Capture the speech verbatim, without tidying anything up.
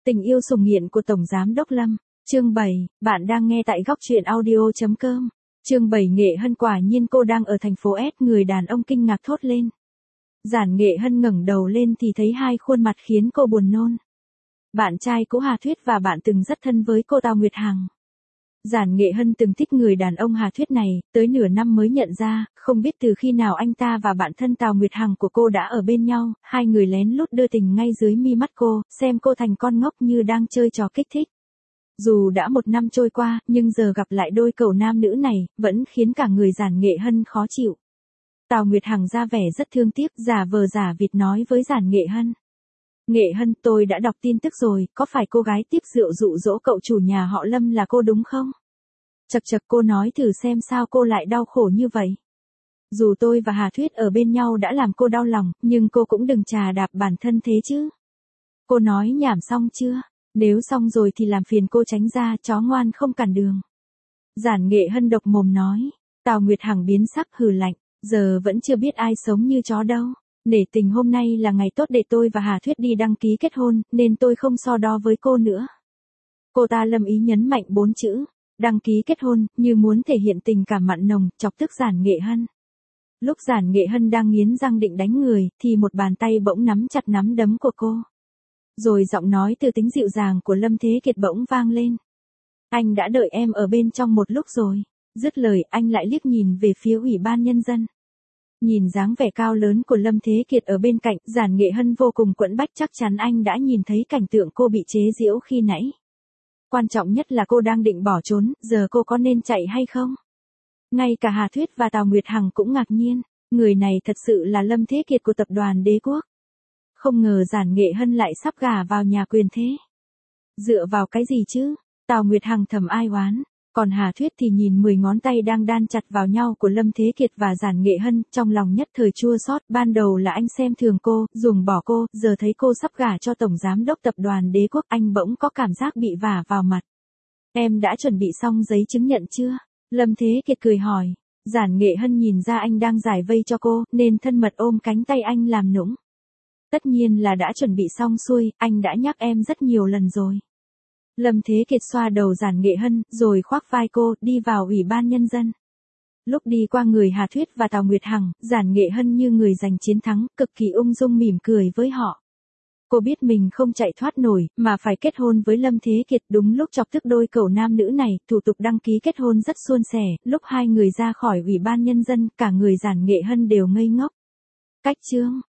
Tình yêu sủng nghiện của Tổng Giám Đốc Lâm. Chương bảy, bạn đang nghe tại góc truyện audio.com. Chương bảy Nghệ Hân quả nhiên cô đang ở thành phố S, người đàn ông kinh ngạc thốt lên. Giản Nghệ Hân ngẩng đầu lên thì thấy hai khuôn mặt khiến cô buồn nôn. Bạn trai cũ Hà Thuyết và bạn từng rất thân với cô Tào Nguyệt Hằng. Giản Nghệ Hân từng thích người đàn ông Hà Thuyết này, tới nửa năm mới nhận ra, không biết từ khi nào anh ta và bạn thân Tào Nguyệt Hằng của cô đã ở bên nhau, hai người lén lút đưa tình ngay dưới mi mắt cô, xem cô thành con ngốc như đang chơi trò kích thích. Dù đã một năm trôi qua, nhưng giờ gặp lại đôi cậu nam nữ này, vẫn khiến cả người Giản Nghệ Hân khó chịu. Tào Nguyệt Hằng ra vẻ rất thương tiếc, giả vờ giả vịt nói với Giản Nghệ Hân. Nghệ Hân, tôi đã đọc tin tức rồi, có phải cô gái tiếp rượu dụ dỗ cậu chủ nhà họ Lâm là cô đúng không? Chật chật, cô nói thử xem sao cô lại đau khổ như vậy. Dù tôi và Hà Thuyết ở bên nhau đã làm cô đau lòng, nhưng cô cũng đừng chà đạp bản thân thế chứ. Cô nói nhảm xong chưa? Nếu xong rồi thì làm phiền cô tránh ra, chó ngoan không cản đường. Giản Nghệ Hân độc mồm nói. Tào Nguyệt Hằng biến sắc hừ lạnh, giờ vẫn chưa biết ai sống như chó đâu. Nể tình hôm nay là ngày tốt để tôi và Hà Thuyết đi đăng ký kết hôn, nên tôi không so đo với cô nữa. Cô ta lâm ý nhấn mạnh bốn chữ, đăng ký kết hôn, như muốn thể hiện tình cảm mặn nồng, chọc tức Giản Nghệ Hân. Lúc Giản Nghệ Hân đang nghiến răng định đánh người, thì một bàn tay bỗng nắm chặt nắm đấm của cô. Rồi giọng nói từ tính dịu dàng của Lâm Thế Kiệt bỗng vang lên. Anh đã đợi em ở bên trong một lúc rồi. Dứt lời, anh lại liếc nhìn về phía Ủy ban Nhân dân. Nhìn dáng vẻ cao lớn của Lâm Thế Kiệt ở bên cạnh, Giản Nghệ Hân vô cùng quẫn bách, chắc chắn anh đã nhìn thấy cảnh tượng cô bị chế giễu khi nãy. Quan trọng nhất là cô đang định bỏ trốn, giờ cô có nên chạy hay không? Ngay cả Hà Thuyết và Tào Nguyệt Hằng cũng ngạc nhiên, người này thật sự là Lâm Thế Kiệt của tập đoàn Đế Quốc. Không ngờ Giản Nghệ Hân lại sắp gả vào nhà quyền thế. Dựa vào cái gì chứ? Tào Nguyệt Hằng thầm ai oán. Còn Hà Thuyết thì nhìn mười ngón tay đang đan chặt vào nhau của Lâm Thế Kiệt và Giản Nghệ Hân, trong lòng nhất thời chua xót. Ban đầu là anh xem thường cô, ruồng bỏ cô, giờ thấy cô sắp gả cho Tổng Giám Đốc Tập đoàn Đế Quốc, anh bỗng có cảm giác bị vả vào mặt. Em đã chuẩn bị xong giấy chứng nhận chưa? Lâm Thế Kiệt cười hỏi. Giản Nghệ Hân nhìn ra anh đang giải vây cho cô, nên thân mật ôm cánh tay anh làm nũng. Tất nhiên là đã chuẩn bị xong xuôi, anh đã nhắc em rất nhiều lần rồi. Lâm Thế Kiệt xoa đầu Giản Nghệ Hân, rồi khoác vai cô, đi vào Ủy ban Nhân dân. Lúc đi qua người Hà Thuyết và Tào Nguyệt Hằng, Giản Nghệ Hân như người giành chiến thắng, cực kỳ ung dung mỉm cười với họ. Cô biết mình không chạy thoát nổi, mà phải kết hôn với Lâm Thế Kiệt. Đúng lúc chọc tức đôi cậu nam nữ này, thủ tục đăng ký kết hôn rất suôn sẻ. Lúc hai người ra khỏi Ủy ban Nhân dân, cả người Giản Nghệ Hân đều ngây ngốc. Cách chương.